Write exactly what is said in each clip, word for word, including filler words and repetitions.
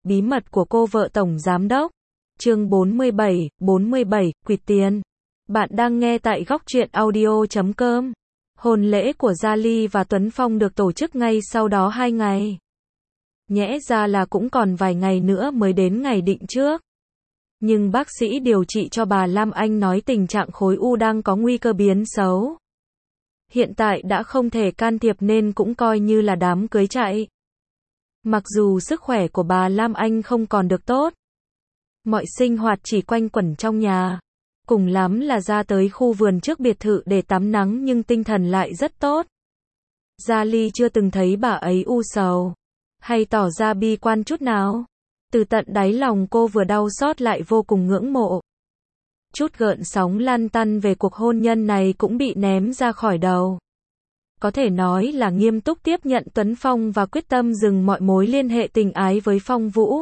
bí mật của cô vợ tổng giám đốc. Chương bốn mươi bảy, bốn mươi bảy, quỵt tiền. Bạn đang nghe tại góc truyện audio chấm com. Hôn lễ của Gia Ly và Tuấn Phong được tổ chức ngay sau đó hai ngày. Nhẽ ra là cũng còn vài ngày nữa mới đến ngày định trước. Nhưng bác sĩ điều trị cho bà Lam Anh nói tình trạng khối u đang có nguy cơ biến xấu. Hiện tại đã không thể can thiệp nên cũng coi như là đám cưới chạy. Mặc dù sức khỏe của bà Lam Anh không còn được tốt, mọi sinh hoạt chỉ quanh quẩn trong nhà, cùng lắm là ra tới khu vườn trước biệt thự để tắm nắng, nhưng tinh thần lại rất tốt. Gia Ly chưa từng thấy bà ấy u sầu, hay tỏ ra bi quan chút nào. Từ tận đáy lòng cô vừa đau xót lại vô cùng ngưỡng mộ. Chút gợn sóng lăn tăn về cuộc hôn nhân này cũng bị ném ra khỏi đầu. Có thể nói là nghiêm túc tiếp nhận Tuấn Phong và quyết tâm dừng mọi mối liên hệ tình ái với Phong Vũ.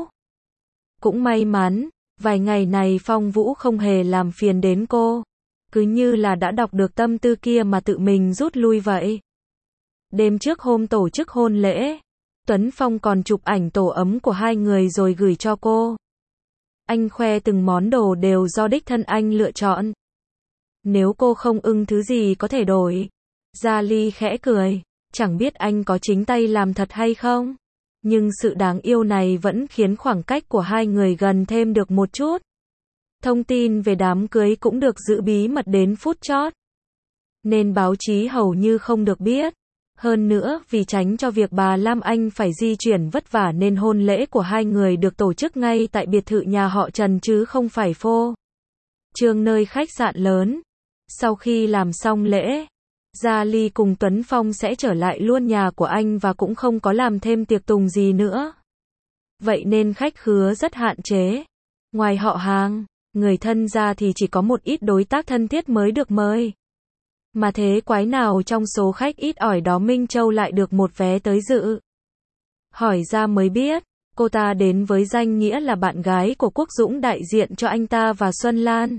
Cũng may mắn, vài ngày này Phong Vũ không hề làm phiền đến cô. Cứ như là đã đọc được tâm tư kia mà tự mình rút lui vậy. Đêm trước hôm tổ chức hôn lễ, Tuấn Phong còn chụp ảnh tổ ấm của hai người rồi gửi cho cô. Anh khoe từng món đồ đều do đích thân anh lựa chọn. Nếu cô không ưng thứ gì có thể đổi. Gia Ly khẽ cười, chẳng biết anh có chính tay làm thật hay không. Nhưng sự đáng yêu này vẫn khiến khoảng cách của hai người gần thêm được một chút. Thông tin về đám cưới cũng được giữ bí mật đến phút chót, nên báo chí hầu như không được biết. Hơn nữa, vì tránh cho việc bà Lam Anh phải di chuyển vất vả nên hôn lễ của hai người được tổ chức ngay tại biệt thự nhà họ Trần chứ không phải phô trương nơi khách sạn lớn. Sau khi làm xong lễ, Gia Ly cùng Tuấn Phong sẽ trở lại luôn nhà của anh và cũng không có làm thêm tiệc tùng gì nữa. Vậy nên khách khứa rất hạn chế. Ngoài họ hàng, người thân ra thì chỉ có một ít đối tác thân thiết mới được mời. Mà thế quái nào trong số khách ít ỏi đó Minh Châu lại được một vé tới dự. Hỏi ra mới biết, cô ta đến với danh nghĩa là bạn gái của Quốc Dũng đại diện cho anh ta và Xuân Lan.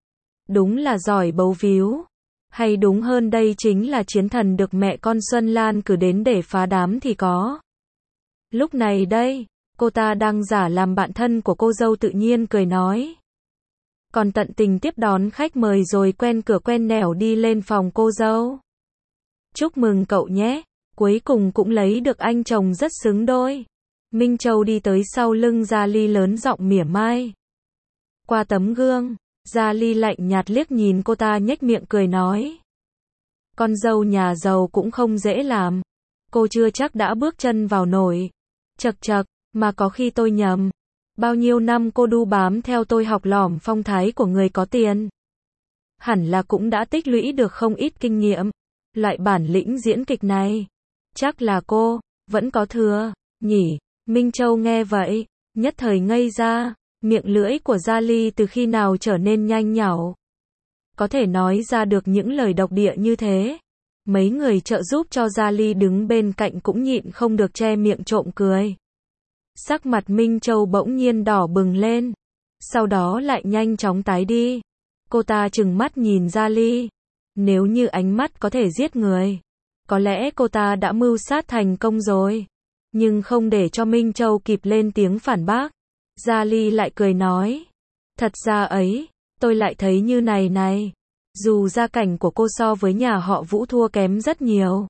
Đúng là giỏi bấu víu. Hay đúng hơn đây chính là chiến thần được mẹ con Xuân Lan cử đến để phá đám thì có. Lúc này đây, cô ta đang giả làm bạn thân của cô dâu tự nhiên cười nói. Còn tận tình tiếp đón khách mời rồi quen cửa quen nẻo đi lên phòng cô dâu. Chúc mừng cậu nhé, cuối cùng cũng lấy được anh chồng rất xứng đôi. Minh Châu đi tới sau lưng Gia Ly lớn giọng mỉa mai. Qua tấm gương, Gia Ly lạnh nhạt liếc nhìn cô ta nhếch miệng cười nói. Con dâu nhà giàu cũng không dễ làm. Cô chưa chắc đã bước chân vào nổi. Chật chật, mà có khi tôi nhầm. Bao nhiêu năm cô đu bám theo tôi học lỏm phong thái của người có tiền. Hẳn là cũng đã tích lũy được không ít kinh nghiệm. Loại bản lĩnh diễn kịch này, chắc là cô vẫn có thừa, nhỉ? Minh Châu nghe vậy, nhất thời ngây ra. Miệng lưỡi của Gia Ly từ khi nào trở nên nhanh nhảu. Có thể nói ra được những lời độc địa như thế. Mấy người trợ giúp cho Gia Ly đứng bên cạnh cũng nhịn không được che miệng trộm cười. Sắc mặt Minh Châu bỗng nhiên đỏ bừng lên. Sau đó lại nhanh chóng tái đi. Cô ta trừng mắt nhìn Gia Ly. Nếu như ánh mắt có thể giết người, có lẽ cô ta đã mưu sát thành công rồi. Nhưng không để cho Minh Châu kịp lên tiếng phản bác. Gia Ly lại cười nói. Thật ra ấy, tôi lại thấy như này này. Dù gia cảnh của cô so với nhà họ Vũ thua kém rất nhiều.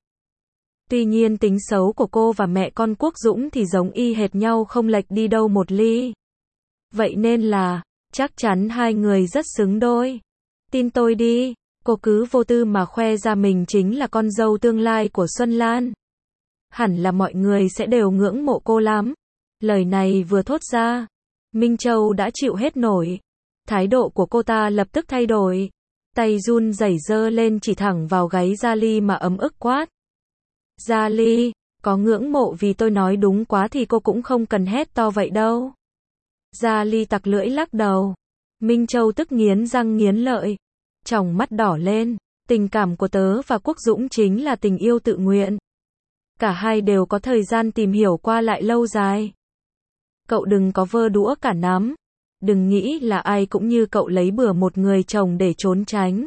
Tuy nhiên tính xấu của cô và mẹ con Quốc Dũng thì giống y hệt nhau, không lệch đi đâu một ly. Vậy nên là, chắc chắn hai người rất xứng đôi. Tin tôi đi, cô cứ vô tư mà khoe ra mình chính là con dâu tương lai của Xuân Lan. Hẳn là mọi người sẽ đều ngưỡng mộ cô lắm. Lời này vừa thốt ra, Minh Châu đã chịu hết nổi. Thái độ của cô ta lập tức thay đổi. Tay run rẩy giơ lên chỉ thẳng vào gáy Gia Ly mà ấm ức quát. Gia Ly, có ngưỡng mộ vì tôi nói đúng quá thì cô cũng không cần hét to vậy đâu. Gia Ly tặc lưỡi lắc đầu. Minh Châu tức nghiến răng nghiến lợi. Tròng mắt đỏ lên. Tình cảm của tớ và Quốc Dũng chính là tình yêu tự nguyện. Cả hai đều có thời gian tìm hiểu qua lại lâu dài. Cậu đừng có vơ đũa cả nắm. Đừng nghĩ là ai cũng như cậu lấy bừa một người chồng để trốn tránh.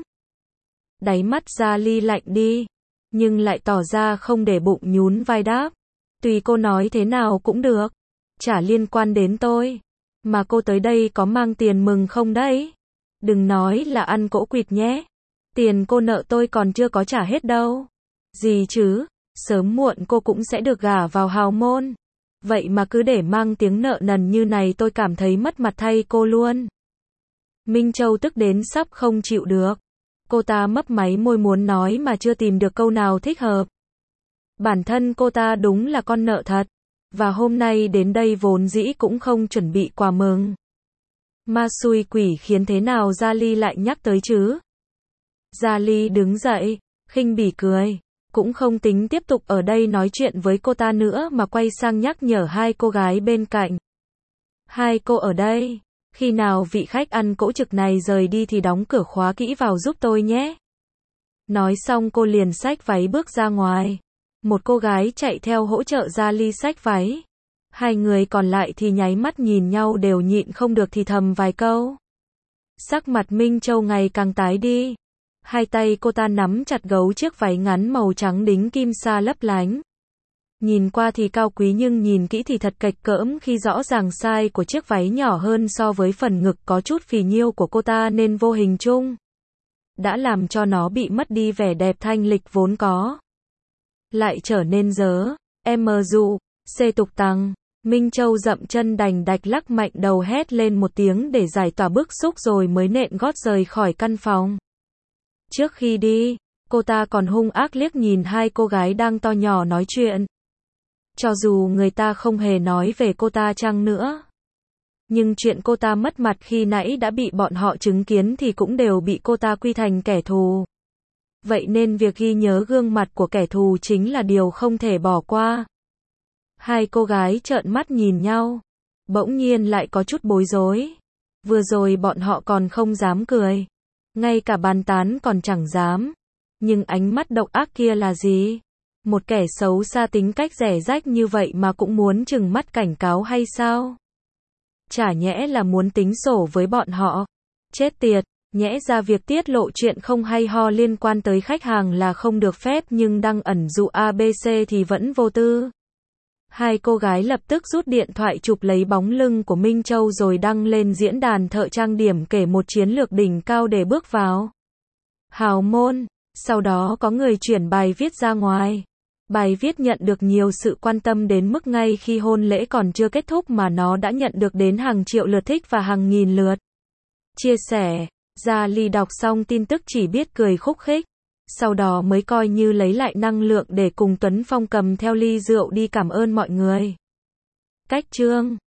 Đáy mắt Gia Ly lạnh đi, nhưng lại tỏ ra không để bụng nhún vai đáp. Tùy cô nói thế nào cũng được. Chả liên quan đến tôi. Mà cô tới đây có mang tiền mừng không đấy? Đừng nói là ăn cỗ quỵt nhé. Tiền cô nợ tôi còn chưa có trả hết đâu. Gì chứ, sớm muộn cô cũng sẽ được gả vào hào môn. Vậy mà cứ để mang tiếng nợ nần như này tôi cảm thấy mất mặt thay cô luôn. Minh Châu tức đến sắp không chịu được. Cô ta mấp máy môi muốn nói mà chưa tìm được câu nào thích hợp. Bản thân cô ta đúng là con nợ thật. Và hôm nay đến đây vốn dĩ cũng không chuẩn bị quà mừng. Ma xui quỷ khiến thế nào Gia Ly lại nhắc tới chứ? Gia Ly đứng dậy, khinh bỉ cười. Cũng không tính tiếp tục ở đây nói chuyện với cô ta nữa mà quay sang nhắc nhở hai cô gái bên cạnh. Hai cô ở đây. Khi nào vị khách ăn cỗ trực này rời đi thì đóng cửa khóa kỹ vào giúp tôi nhé. Nói xong cô liền xách váy bước ra ngoài. Một cô gái chạy theo hỗ trợ Gia Ly xách váy. Hai người còn lại thì nháy mắt nhìn nhau đều nhịn không được thì thầm vài câu. Sắc mặt Minh Châu ngày càng tái đi. Hai tay cô ta nắm chặt gấu chiếc váy ngắn màu trắng đính kim sa lấp lánh. Nhìn qua thì cao quý nhưng nhìn kỹ thì thật kệch cỡm khi rõ ràng size của chiếc váy nhỏ hơn so với phần ngực có chút phì nhiêu của cô ta nên vô hình chung đã làm cho nó bị mất đi vẻ đẹp thanh lịch vốn có. Lại trở nên dớ, em dụ, xê tục tăng. Minh Châu dậm chân đành đạch lắc mạnh đầu hét lên một tiếng để giải tỏa bức xúc rồi mới nện gót rời khỏi căn phòng. Trước khi đi, cô ta còn hung ác liếc nhìn hai cô gái đang to nhỏ nói chuyện. Cho dù người ta không hề nói về cô ta chăng nữa. Nhưng chuyện cô ta mất mặt khi nãy đã bị bọn họ chứng kiến thì cũng đều bị cô ta quy thành kẻ thù. Vậy nên việc ghi nhớ gương mặt của kẻ thù chính là điều không thể bỏ qua. Hai cô gái trợn mắt nhìn nhau. Bỗng nhiên lại có chút bối rối. Vừa rồi bọn họ còn không dám cười. Ngay cả bàn tán còn chẳng dám. Nhưng ánh mắt độc ác kia là gì? Một kẻ xấu xa tính cách rẻ rách như vậy mà cũng muốn trừng mắt cảnh cáo hay sao? Chả nhẽ là muốn tính sổ với bọn họ? Chết tiệt, nhẽ ra việc tiết lộ chuyện không hay ho liên quan tới khách hàng là không được phép nhưng đăng ẩn dụ a bê xê thì vẫn vô tư. Hai cô gái lập tức rút điện thoại chụp lấy bóng lưng của Minh Châu rồi đăng lên diễn đàn thợ trang điểm kể một chiến lược đỉnh cao để bước vào hào môn. Sau đó có người chuyển bài viết ra ngoài. Bài viết nhận được nhiều sự quan tâm đến mức ngay khi hôn lễ còn chưa kết thúc mà nó đã nhận được đến hàng triệu lượt thích và hàng nghìn lượt chia sẻ. Gia Ly đọc xong tin tức chỉ biết cười khúc khích. Sau đó mới coi như lấy lại năng lượng để cùng Tuấn Phong cầm theo ly rượu đi cảm ơn mọi người. Cách chương